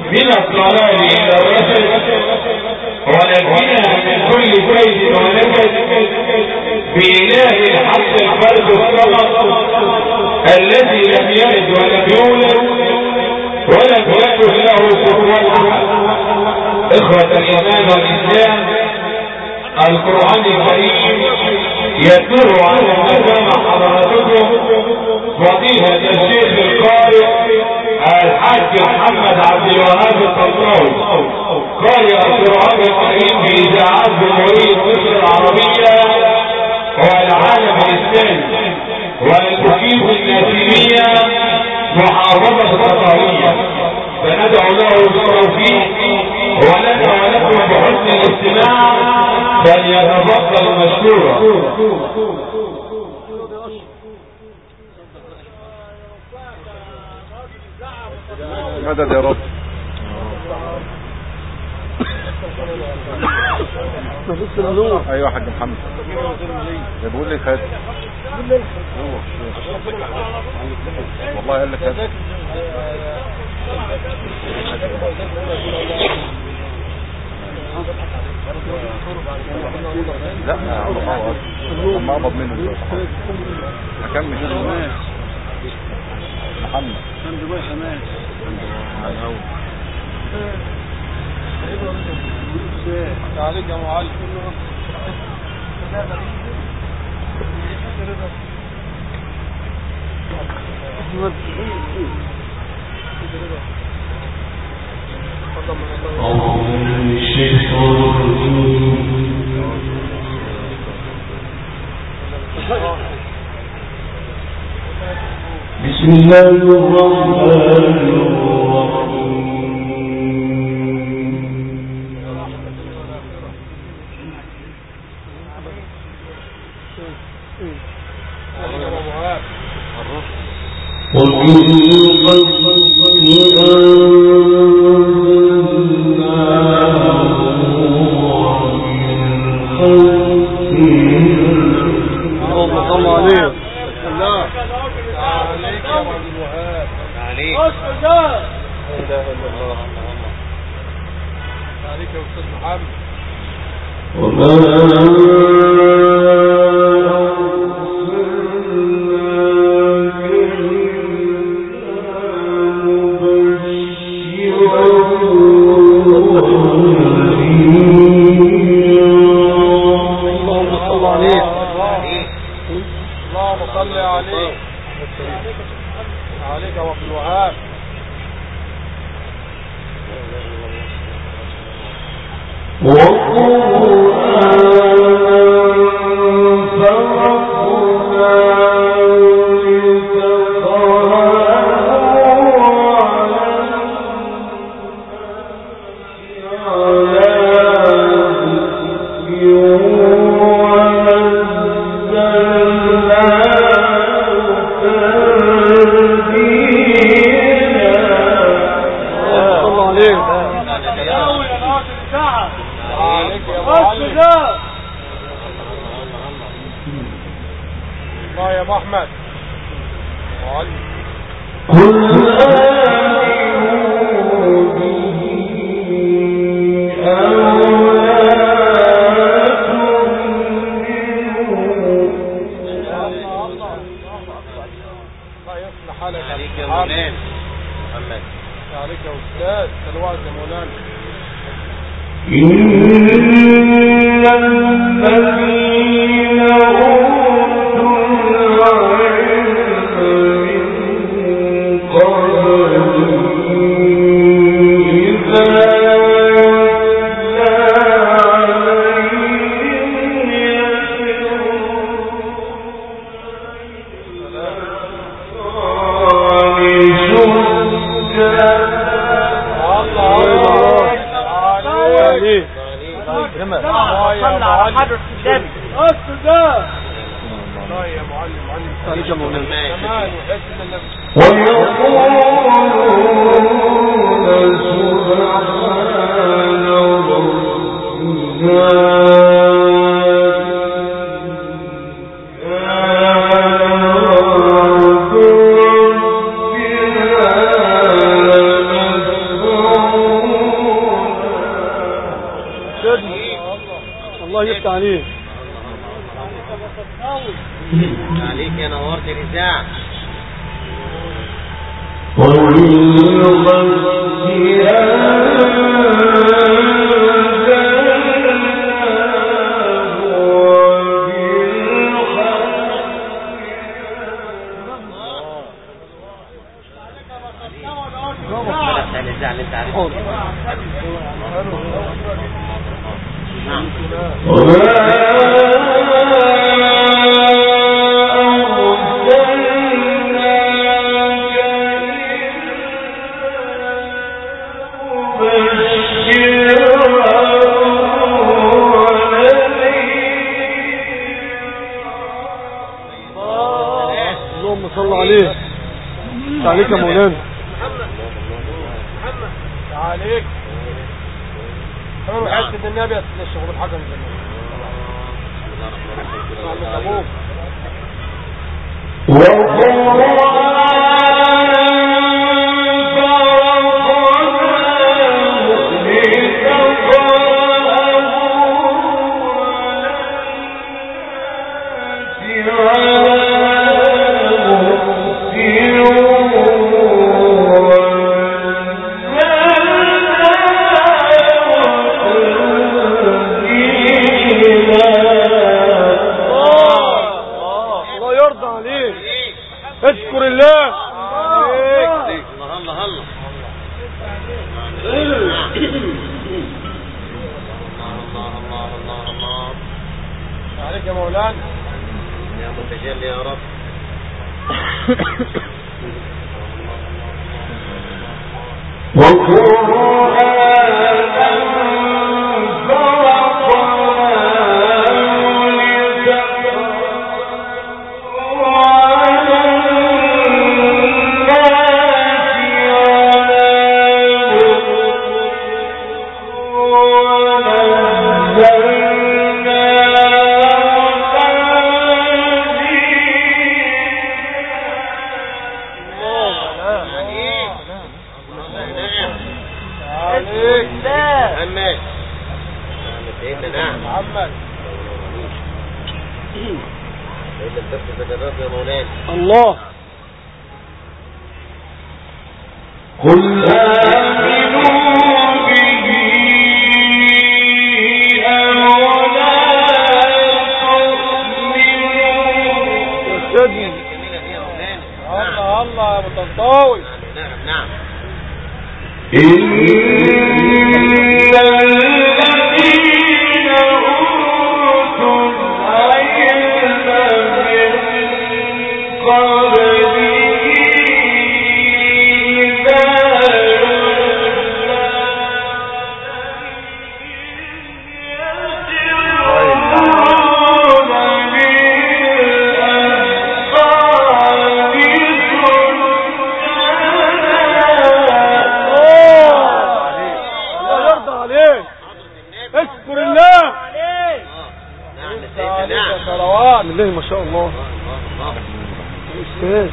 من الضلال إلى الرشد ونجنا من كل كيد ونكد بإله الحق الفرد الصمد الذي لم يلد ولم يولد ولم يكن له كفوا أحد. إخوة الإيمان والإسلام، القرآن الكريم يدور على ما حضراتكم فضيلة الشيخ القارئ الحاج محمد عبد الوهاب الطنطاوي قارئ القرآن الكريم بإذاعات جمهورية مصر العربية والعالم الإسلامي والكتيب الناسمية محافظة القطرية، فندعو له بالتوفيق ولنا ولكم بحسن الاستماع فليتفضل مشكورا. مدد يا رب. ايوه يا حاج محمد بيقول لي خد والله قال لي خد لا ما اقبض منه اكمل محمد كان رايح حماس عليك يا معلم. بسم الله الرحمن الرحيم. يفتح عليك. عليك يا نورت الإذاعة. اللهم صل عليه. عليك يا مولانا. عليك. انا حاسس النبي يا سيدي الشيخ الحسن اذكر الله. الله عليك يا مولانا يا متجلي يا رب. الله قل آمنوا به أو لا تؤمنوا. الله يا متطاوي. نعم. الله ما شاء الله. أستاذ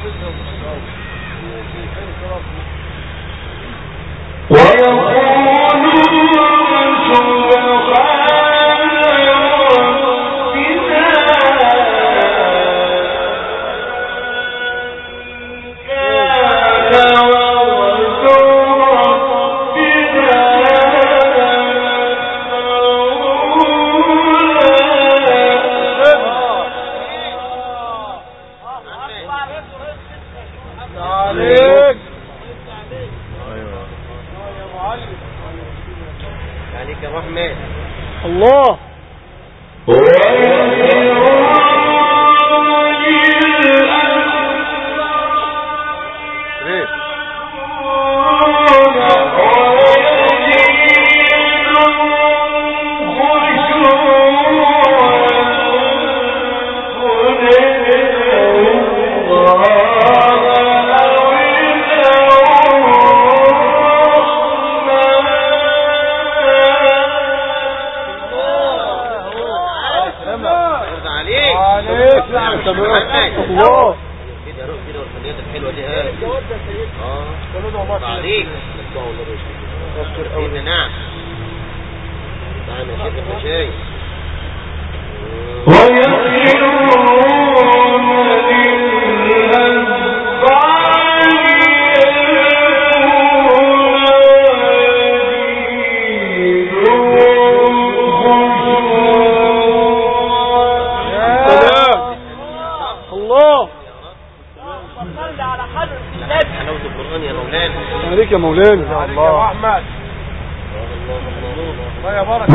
الله الله كده والفنيات الحلوه دي عليك نعم. تعالى يا شيخ المشاي عليك يا مولانا. عليك يا احمد. الله يا بركه.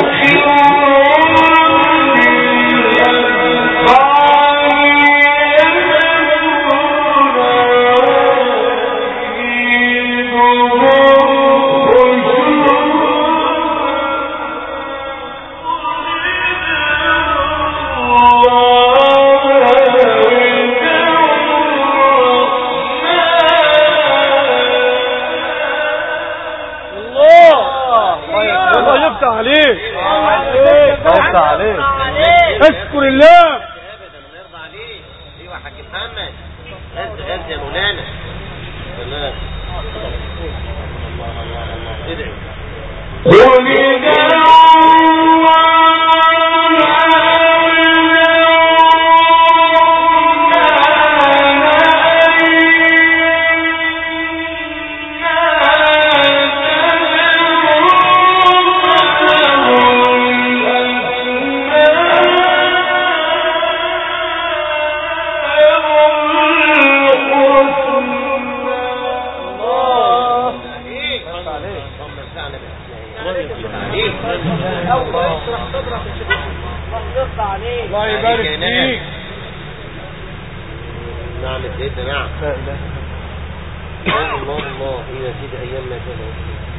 اشكر الله. ابدا الله يرضى عليك. ايوه يا حاج محمد. غز يا مولانا. الله ادعي. الله يبارك فيك. نعم سيدنا. نعم. لا اله الله يا سيدي ايام ما كان.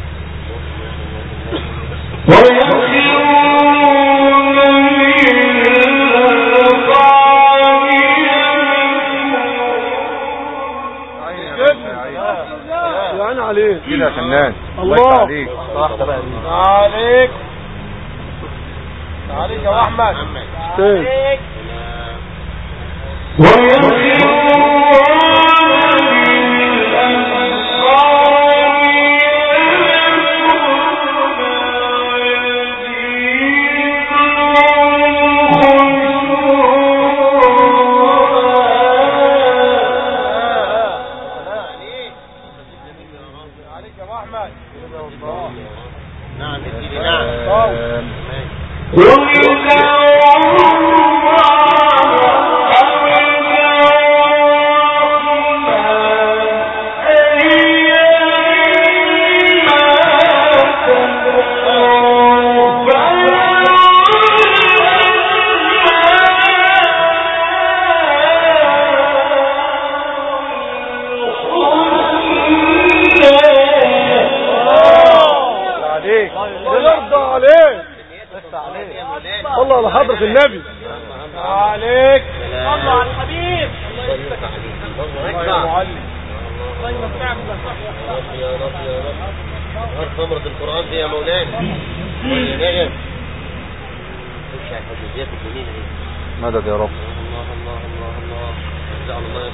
يعني عليك كده يا فنان. الله عليك. عليك عليك يا احمد. عليك. نعم يا سيدي. نعم. الله على حضرة النبي. عليك. الله على الحبيب. الله يا معلم. الله يمتعك يا رب يا رب. غير ثمرة القرآن دي يا مولانا. نجم. خش على الحجازيات الجميلة دي. مدد يا رب. الله الله الله الله. جعل الله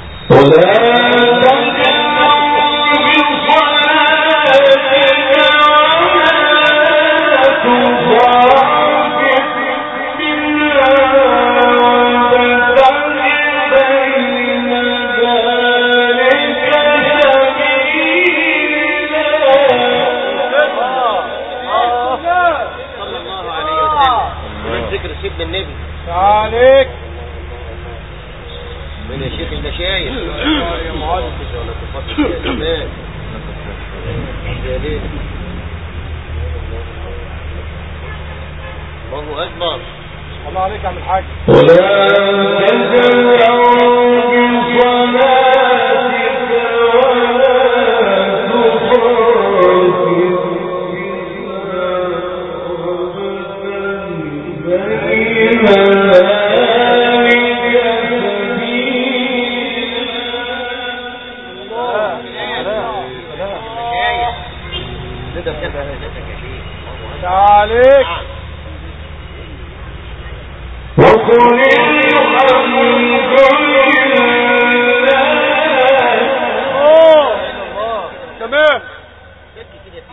سيدنا النبي. عليك. من يا شيخ المشايخ. يا معلم. ولا تفضل يا زمان. يا ليل. الله أكبر. الله عليك يا عم الحاج. عليك. وقل الحمد لله. تمام.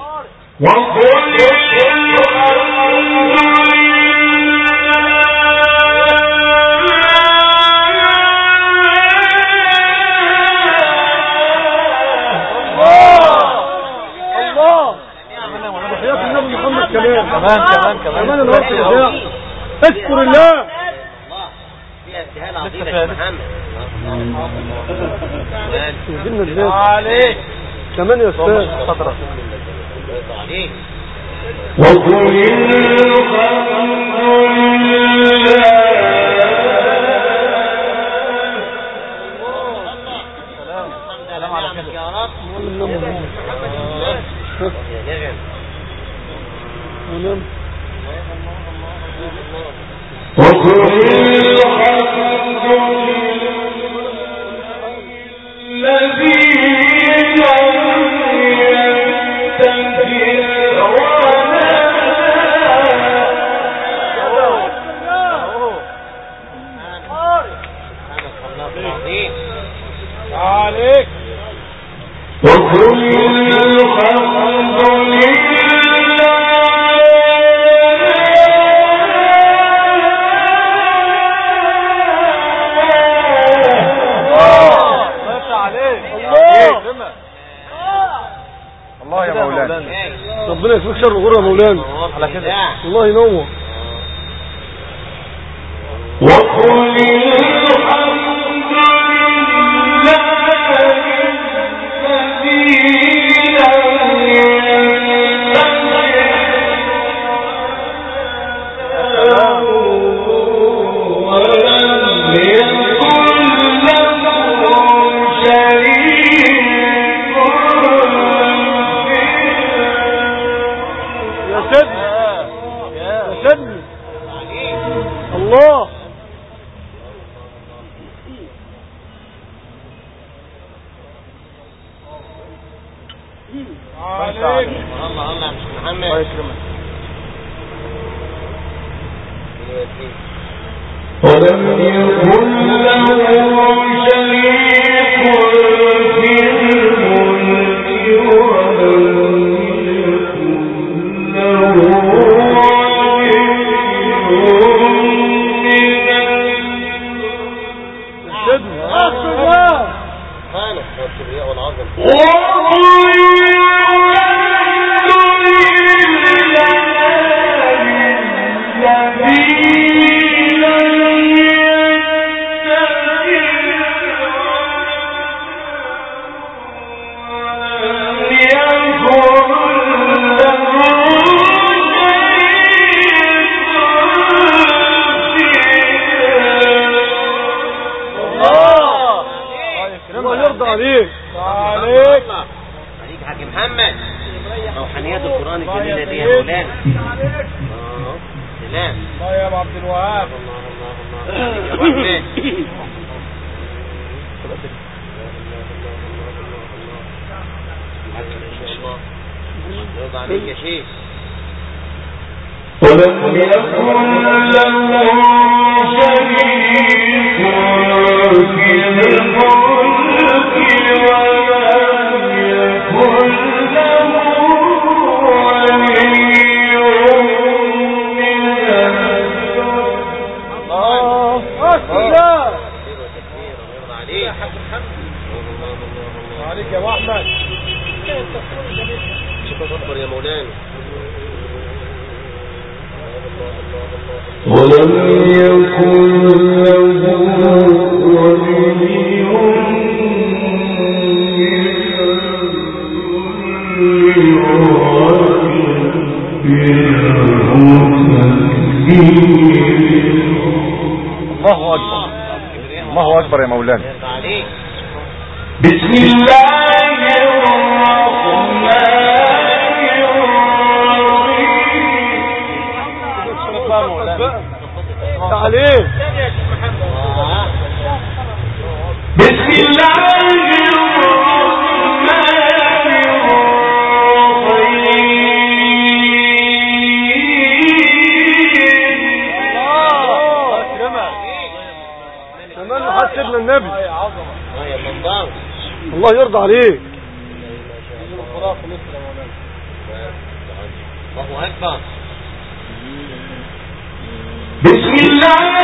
وقل الحمد لله. كمان الوقت يضيع. اذكر الله. فيها ابتهال عظيم يا محمد. عليك كمان يا استاذ حضرتك عليك. وقل الحمد لله. سلام على كده يا رب. يا نعم. وقل الحمد الذي عليك. وقل الحمد الله يا مولانا. ربنا يكفيك شر الغرة يا مولانا على كده. الله ينور. وقل الحمد الله. عليك. الله الله مش محمد. الله يكرمك. ولم يكن له شريك في الملك ولم يكن له عليك. عليك حاج محمد. روحانيات القرآن الجميلة دي يا مولانا. سلام. الله يا ابو عبد الوهاب. يا رحمن. يرضى عليك يا شيخ. ولم يكن له شريك في الملك ولم يكن له ولي من الله اكبر. عليك عليك يا ابو احمد. شكرا اكبر يا مولانا. ولم يكن له ولي الله أكبر. الله أكبر يا مولانا. بسم الله الرحمن الرحيم. عليه. بسم الله سيدنا النبي. الله يرضى عليك. الله أكبر. بسم الله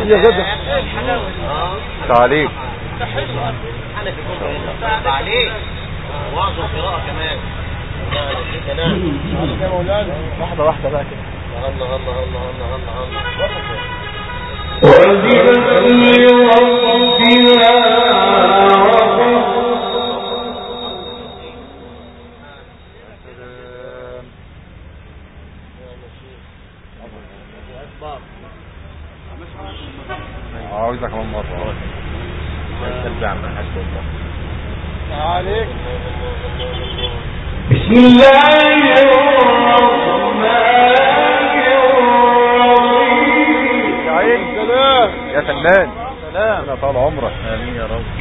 يا جدع. تعليق انا في كل عليك واعظم قراءة كمان. نعم يا مولانا. واحدة واحدة بقى كده. الله الله الله الله الله الله. وأذنت لربها عاوزها كمان مرة. سلبي عم الحاج والله. عليك. بسم الله الرحمن الرحيم. يا عين سلام. يا فنان سلام. انا طال عمرك. امين يا رب.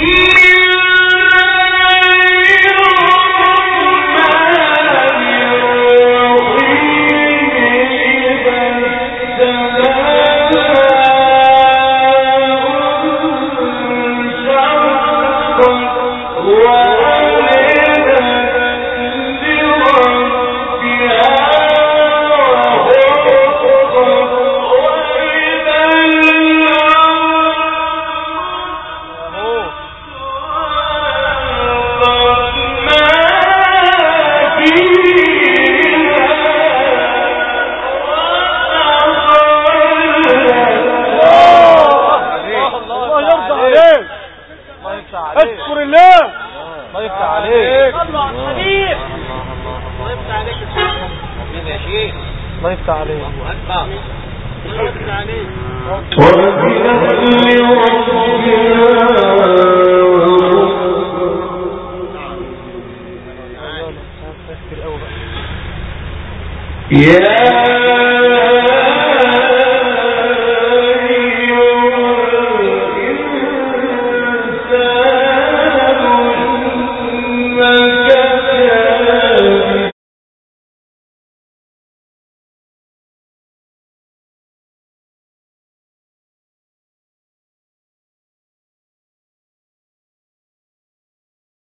اذكر الله. الله يفتح عليك. صلوا على الحبيب. الله يفتح عليك يا شيخ. الله يفتح عليك. الله اكبر. الله يفتح عليك. يا